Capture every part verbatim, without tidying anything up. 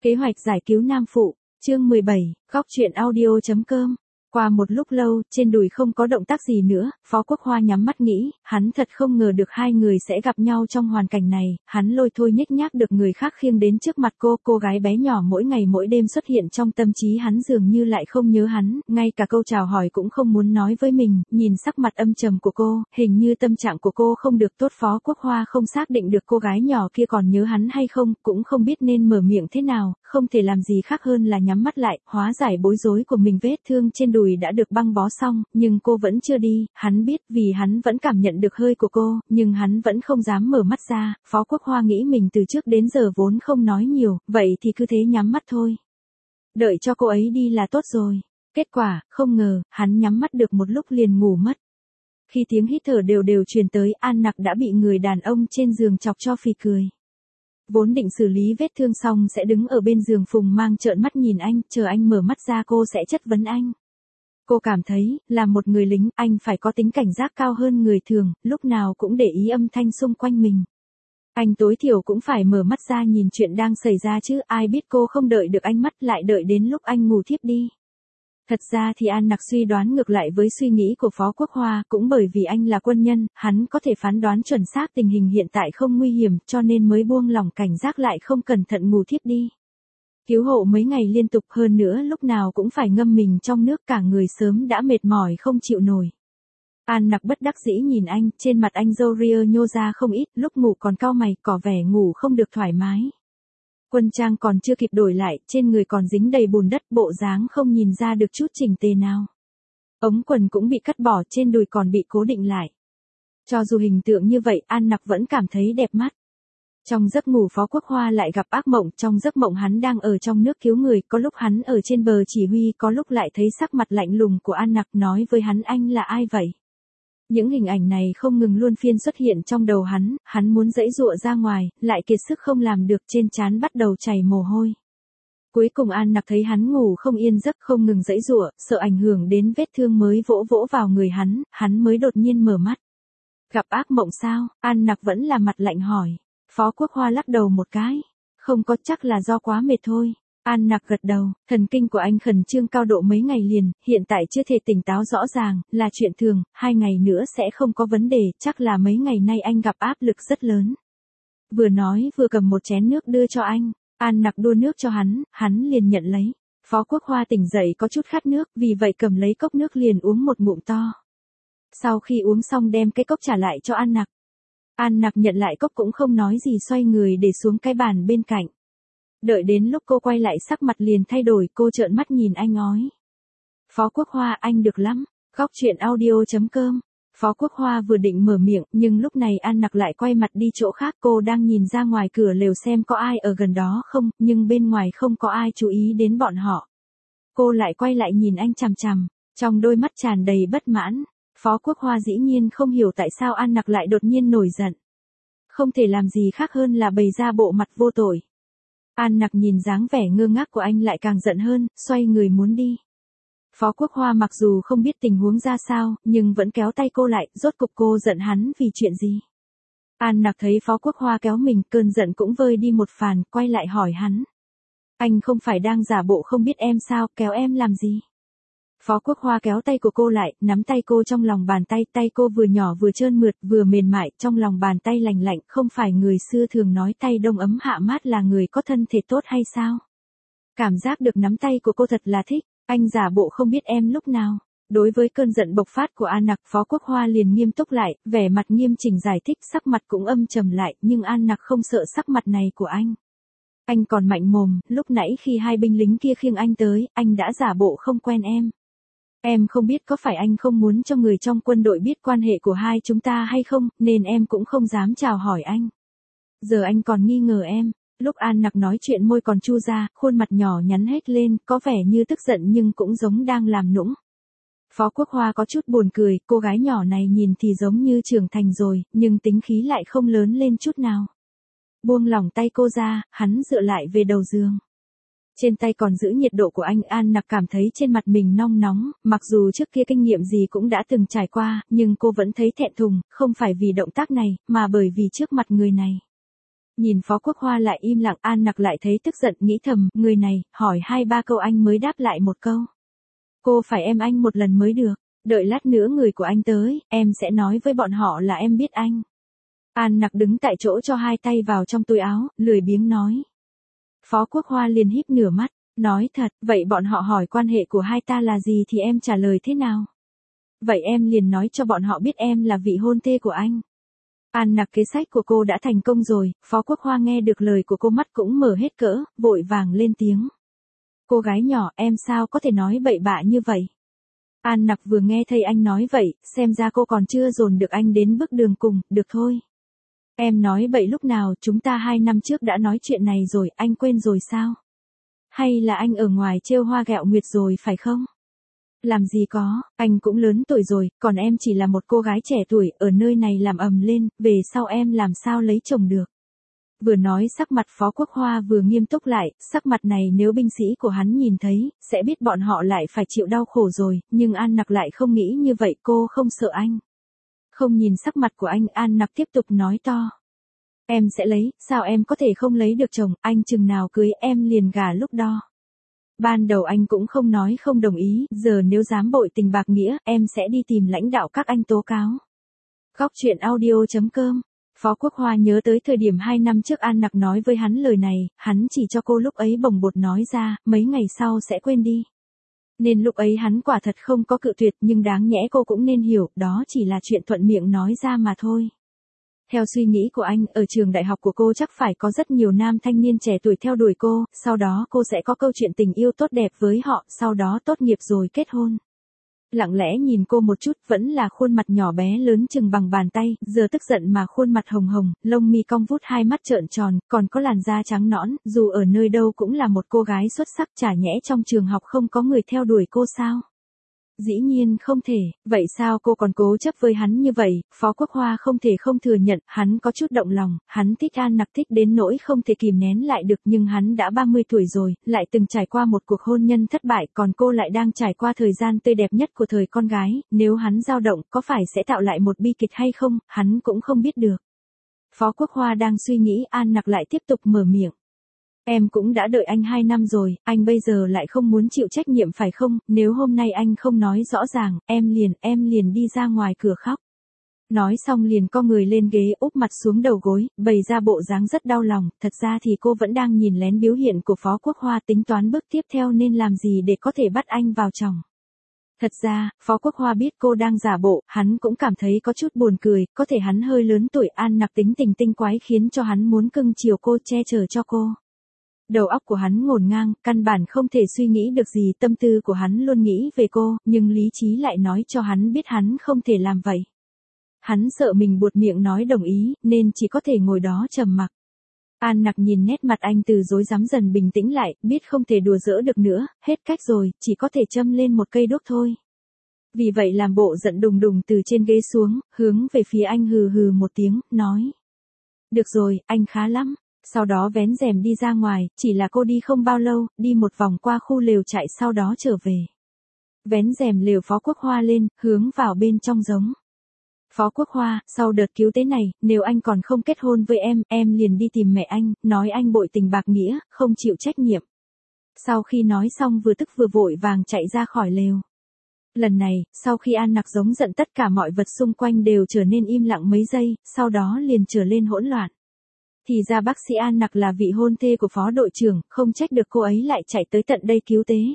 Kế hoạch giải cứu nam phụ, chương mười bảy, góc truyện audio chấm com. Qua một lúc lâu, trên đùi không có động tác gì nữa, Phó Quốc Hoa nhắm mắt nghĩ, hắn thật không ngờ được hai người sẽ gặp nhau trong hoàn cảnh này, hắn lôi thôi nhếch nhác được người khác khiêng đến trước mặt cô, cô gái bé nhỏ mỗi ngày mỗi đêm xuất hiện trong tâm trí hắn dường như lại không nhớ hắn, ngay cả câu chào hỏi cũng không muốn nói với mình, nhìn sắc mặt âm trầm của cô, hình như tâm trạng của cô không được tốt. Phó Quốc Hoa không xác định được cô gái nhỏ kia còn nhớ hắn hay không, cũng không biết nên mở miệng thế nào, không thể làm gì khác hơn là nhắm mắt lại, hóa giải bối rối của mình. Vết thương trên đùi đã được băng bó xong, nhưng cô vẫn chưa đi, hắn biết vì hắn vẫn cảm nhận được hơi của cô, nhưng hắn vẫn không dám mở mắt ra. Phó Quốc Hoa nghĩ mình từ trước đến giờ vốn không nói nhiều, vậy thì cứ thế nhắm mắt thôi. Đợi cho cô ấy đi là tốt rồi. Kết quả, không ngờ, hắn nhắm mắt được một lúc liền ngủ mất. Khi tiếng hít thở đều đều truyền tới, An Nặc đã bị người đàn ông trên giường chọc cho phì cười. Vốn định xử lý vết thương xong sẽ đứng ở bên giường Phùng Mang trợn mắt nhìn anh, chờ anh mở mắt ra cô sẽ chất vấn anh. Cô cảm thấy, là một người lính, anh phải có tính cảnh giác cao hơn người thường, lúc nào cũng để ý âm thanh xung quanh mình. Anh tối thiểu cũng phải mở mắt ra nhìn chuyện đang xảy ra chứ, ai biết cô không đợi được anh mắt lại đợi đến lúc anh ngủ thiếp đi. Thật ra thì An Nặc suy đoán ngược lại với suy nghĩ của Phó Quốc Hoa, cũng bởi vì anh là quân nhân, hắn có thể phán đoán chuẩn xác tình hình hiện tại không nguy hiểm, cho nên mới buông lỏng cảnh giác lại không cẩn thận ngủ thiếp đi. Cứu hộ mấy ngày liên tục, hơn nữa lúc nào cũng phải ngâm mình trong nước, cả người sớm đã mệt mỏi không chịu nổi. An Nặc bất đắc dĩ nhìn anh, trên mặt anh râu ria nhô ra không ít, lúc ngủ còn cau mày, có vẻ ngủ không được thoải mái. Quân trang còn chưa kịp đổi lại, trên người còn dính đầy bùn đất, bộ dáng không nhìn ra được chút chỉnh tề nào. Ống quần cũng bị cắt bỏ, trên đùi còn bị cố định lại. Cho dù hình tượng như vậy, An Nặc vẫn cảm thấy đẹp mắt. Trong giấc ngủ Phó Quốc Hoa lại gặp ác mộng, trong giấc mộng hắn đang ở trong nước cứu người, có lúc hắn ở trên bờ chỉ huy, có lúc lại thấy sắc mặt lạnh lùng của An Nặc nói với hắn anh là ai vậy. Những hình ảnh này không ngừng luân phiên xuất hiện trong đầu hắn, hắn muốn giãy giụa ra ngoài, lại kiệt sức không làm được, trên trán bắt đầu chảy mồ hôi. Cuối cùng An Nặc thấy hắn ngủ không yên giấc, không ngừng giãy giụa, sợ ảnh hưởng đến vết thương mới vỗ vỗ vào người hắn, hắn mới đột nhiên mở mắt. Gặp ác mộng sao? An Nặc vẫn là mặt lạnh hỏi. Phó Quốc Hoa lắc đầu một cái. Không có, chắc là do quá mệt thôi. An Nặc gật đầu, thần kinh của anh khẩn trương cao độ mấy ngày liền, hiện tại chưa thể tỉnh táo rõ ràng, là chuyện thường, hai ngày nữa sẽ không có vấn đề, chắc là mấy ngày nay anh gặp áp lực rất lớn. Vừa nói vừa cầm một chén nước đưa cho anh, An Nặc đua nước cho hắn, hắn liền nhận lấy. Phó Quốc Hoa tỉnh dậy có chút khát nước, vì vậy cầm lấy cốc nước liền uống một ngụm to. Sau khi uống xong đem cái cốc trả lại cho An Nặc. An Nặc nhận lại cốc cũng không nói gì, xoay người để xuống cái bàn bên cạnh. Đợi đến lúc cô quay lại sắc mặt liền thay đổi, cô trợn mắt nhìn anh ói. Phó Quốc Hoa, anh được lắm. Góc truyện audio chấm com. Phó Quốc Hoa vừa định mở miệng, nhưng lúc này An Nặc lại quay mặt đi chỗ khác, cô đang nhìn ra ngoài cửa lều xem có ai ở gần đó không, nhưng bên ngoài không có ai chú ý đến bọn họ. Cô lại quay lại nhìn anh chằm chằm, trong đôi mắt tràn đầy bất mãn. Phó Quốc Hoa dĩ nhiên không hiểu tại sao An Nặc lại đột nhiên nổi giận. Không thể làm gì khác hơn là bày ra bộ mặt vô tội. An Nặc nhìn dáng vẻ ngơ ngác của anh lại càng giận hơn, xoay người muốn đi. Phó Quốc Hoa mặc dù không biết tình huống ra sao, nhưng vẫn kéo tay cô lại, rốt cục cô giận hắn vì chuyện gì. An Nặc thấy Phó Quốc Hoa kéo mình, cơn giận cũng vơi đi một phàn, quay lại hỏi hắn. Anh không phải đang giả bộ không biết em sao, kéo em làm gì? Phó Quốc Hoa kéo tay của cô lại, nắm tay cô trong lòng bàn tay, tay cô vừa nhỏ vừa trơn mượt, vừa mềm mại, trong lòng bàn tay lành lạnh, không phải người xưa thường nói tay đông ấm hạ mát là người có thân thể tốt hay sao? Cảm giác được nắm tay của cô thật là thích, anh giả bộ không biết em lúc nào. Đối với cơn giận bộc phát của An Nặc, Phó Quốc Hoa liền nghiêm túc lại, vẻ mặt nghiêm chỉnh giải thích, sắc mặt cũng âm trầm lại, nhưng An Nặc không sợ sắc mặt này của anh. Anh còn mạnh mồm, lúc nãy khi hai binh lính kia khiêng anh tới, anh đã giả bộ không quen em. Em không biết có phải anh không muốn cho người trong quân đội biết quan hệ của hai chúng ta hay không, nên em cũng không dám chào hỏi anh. Giờ anh còn nghi ngờ em. Lúc An Nặc nói chuyện môi còn chu ra, khuôn mặt nhỏ nhắn hết lên, có vẻ như tức giận nhưng cũng giống đang làm nũng. Phó Quốc Hoa có chút buồn cười, cô gái nhỏ này nhìn thì giống như trưởng thành rồi, nhưng tính khí lại không lớn lên chút nào. Buông lỏng tay cô ra, hắn dựa lại về đầu giường. Trên tay còn giữ nhiệt độ của anh. An Nặc cảm thấy trên mặt mình nong nóng, mặc dù trước kia kinh nghiệm gì cũng đã từng trải qua, nhưng cô vẫn thấy thẹn thùng, không phải vì động tác này, mà bởi vì trước mặt người này. Nhìn Phó Quốc Hoa lại im lặng, An Nặc lại thấy tức giận, nghĩ thầm, người này, hỏi hai ba câu anh mới đáp lại một câu. Cô phải em anh một lần mới được, đợi lát nữa người của anh tới, em sẽ nói với bọn họ là em biết anh. An Nặc đứng tại chỗ cho hai tay vào trong túi áo, lười biếng nói. Phó Quốc Hoa liền híp nửa mắt, nói thật, vậy bọn họ hỏi quan hệ của hai ta là gì thì em trả lời thế nào? Vậy em liền nói cho bọn họ biết em là vị hôn thê của anh. An Nặc, kế sách của cô đã thành công rồi. Phó Quốc Hoa nghe được lời của cô mắt cũng mở hết cỡ, vội vàng lên tiếng. Cô gái nhỏ, em sao có thể nói bậy bạ như vậy? An Nặc vừa nghe thấy anh nói vậy, xem ra cô còn chưa dồn được anh đến bước đường cùng, được thôi. Em nói bậy lúc nào, chúng ta hai năm trước đã nói chuyện này rồi, anh quên rồi sao? Hay là anh ở ngoài trêu hoa ghẹo nguyệt rồi phải không? Làm gì có, anh cũng lớn tuổi rồi, còn em chỉ là một cô gái trẻ tuổi, ở nơi này làm ầm lên, về sau em làm sao lấy chồng được. Vừa nói sắc mặt Phó Quốc Hoa vừa nghiêm túc lại, sắc mặt này nếu binh sĩ của hắn nhìn thấy, sẽ biết bọn họ lại phải chịu đau khổ rồi, nhưng An Nặc lại không nghĩ như vậy, cô không sợ anh. Không nhìn sắc mặt của anh, An Nặc tiếp tục nói to. Em sẽ lấy, sao em có thể không lấy được chồng, anh chừng nào cưới em liền gả lúc đó. Ban đầu anh cũng không nói không đồng ý, giờ nếu dám bội tình bạc nghĩa, em sẽ đi tìm lãnh đạo các anh tố cáo. Góc truyện audio chấm com. Phó Quốc Hoa nhớ tới thời điểm hai năm trước An Nặc nói với hắn lời này, hắn chỉ cho cô lúc ấy bồng bột nói ra, mấy ngày sau sẽ quên đi. Nên lúc ấy hắn quả thật không có cự tuyệt, nhưng đáng nhẽ cô cũng nên hiểu, đó chỉ là chuyện thuận miệng nói ra mà thôi. Theo suy nghĩ của anh, ở trường đại học của cô chắc phải có rất nhiều nam thanh niên trẻ tuổi theo đuổi cô, sau đó cô sẽ có câu chuyện tình yêu tốt đẹp với họ, sau đó tốt nghiệp rồi kết hôn. Lặng lẽ nhìn cô một chút, vẫn là khuôn mặt nhỏ bé lớn chừng bằng bàn tay, giờ tức giận mà khuôn mặt hồng hồng, lông mi cong vút, hai mắt trợn tròn, còn có làn da trắng nõn, dù ở nơi đâu cũng là một cô gái xuất sắc, chả nhẽ trong trường học không có người theo đuổi cô sao? Dĩ nhiên không thể, vậy sao cô còn cố chấp với hắn như vậy? Phó Quốc Hoa không thể không thừa nhận, hắn có chút động lòng, hắn thích An Nặc thích đến nỗi không thể kìm nén lại được, nhưng hắn đã ba mươi tuổi rồi, lại từng trải qua một cuộc hôn nhân thất bại, còn cô lại đang trải qua thời gian tươi đẹp nhất của thời con gái, nếu hắn dao động có phải sẽ tạo lại một bi kịch hay không, hắn cũng không biết được. Phó Quốc Hoa đang suy nghĩ, An Nặc lại tiếp tục mở miệng. Em cũng đã đợi anh hai năm rồi, anh bây giờ lại không muốn chịu trách nhiệm phải không, nếu hôm nay anh không nói rõ ràng, em liền, em liền đi ra ngoài cửa khóc. Nói xong liền co người lên ghế úp mặt xuống đầu gối, bày ra bộ dáng rất đau lòng, thật ra thì cô vẫn đang nhìn lén biểu hiện của Phó Quốc Hoa, tính toán bước tiếp theo nên làm gì để có thể bắt anh vào chồng. Thật ra, Phó Quốc Hoa biết cô đang giả bộ, hắn cũng cảm thấy có chút buồn cười, có thể hắn hơi lớn tuổi, An Nặc tính tình tinh quái khiến cho hắn muốn cưng chiều cô, che chở cho cô. Đầu óc của hắn ngổn ngang, căn bản không thể suy nghĩ được gì, tâm tư của hắn luôn nghĩ về cô, nhưng lý trí lại nói cho hắn biết hắn không thể làm vậy. Hắn sợ mình buột miệng nói đồng ý, nên chỉ có thể ngồi đó trầm mặc. An Nặc nhìn nét mặt anh từ rối rắm dần bình tĩnh lại, biết không thể đùa giỡn được nữa, hết cách rồi, chỉ có thể châm lên một cây đuốc thôi. Vì vậy làm bộ giận đùng đùng từ trên ghế xuống, hướng về phía anh hừ hừ một tiếng, nói. Được rồi, anh khá lắm. Sau đó vén rèm đi ra ngoài, chỉ là cô đi không bao lâu, đi một vòng qua khu lều trại sau đó trở về. Vén rèm lều Phó Quốc Hoa lên, hướng vào bên trong giống. Phó Quốc Hoa, sau đợt cứu tế này, nếu anh còn không kết hôn với em, em liền đi tìm mẹ anh, nói anh bội tình bạc nghĩa, không chịu trách nhiệm. Sau khi nói xong vừa tức vừa vội vàng chạy ra khỏi lều. Lần này, sau khi An Nặc giống giận tất cả mọi vật xung quanh đều trở nên im lặng mấy giây, sau đó liền trở lên hỗn loạn. Thì ra bác sĩ An Nặc là vị hôn thê của phó đội trưởng, không trách được cô ấy lại chạy tới tận đây cứu tế.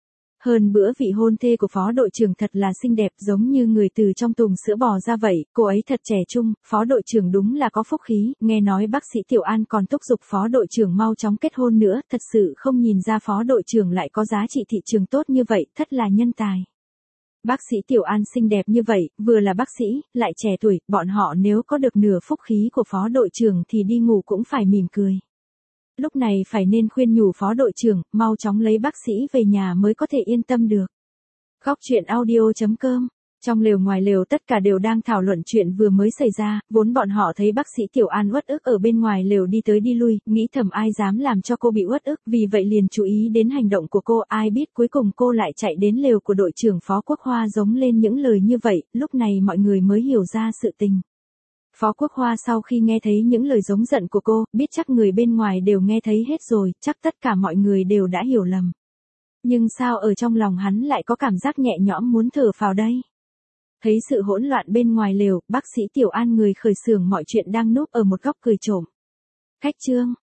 Hơn bữa vị hôn thê của phó đội trưởng thật là xinh đẹp, giống như người từ trong thùng sữa bò ra vậy, cô ấy thật trẻ trung, phó đội trưởng đúng là có phúc khí, nghe nói bác sĩ Tiểu An còn thúc giục phó đội trưởng mau chóng kết hôn nữa, thật sự không nhìn ra phó đội trưởng lại có giá trị thị trường tốt như vậy, thật là nhân tài. Bác sĩ Tiểu An xinh đẹp như vậy, vừa là bác sĩ, lại trẻ tuổi, bọn họ nếu có được nửa phúc khí của phó đội trưởng thì đi ngủ cũng phải mỉm cười. Lúc này phải nên khuyên nhủ phó đội trưởng, mau chóng lấy bác sĩ về nhà mới có thể yên tâm được. Góc truyện audio chấm com. Trong lều ngoài lều tất cả đều đang thảo luận chuyện vừa mới xảy ra, vốn bọn họ thấy bác sĩ Tiểu An uất ức ở bên ngoài lều đi tới đi lui, nghĩ thầm ai dám làm cho cô bị uất ức, vì vậy liền chú ý đến hành động của cô, ai biết cuối cùng cô lại chạy đến lều của đội trưởng Phó Quốc Hoa giống lên những lời như vậy, lúc này mọi người mới hiểu ra sự tình. Phó Quốc Hoa sau khi nghe thấy những lời giống giận của cô, biết chắc người bên ngoài đều nghe thấy hết rồi, chắc tất cả mọi người đều đã hiểu lầm. Nhưng sao ở trong lòng hắn lại có cảm giác nhẹ nhõm muốn thở phào đây? Thấy sự hỗn loạn bên ngoài lều, bác sĩ Tiểu An người khởi xướng mọi chuyện đang núp ở một góc cười trộm. Khách Trương,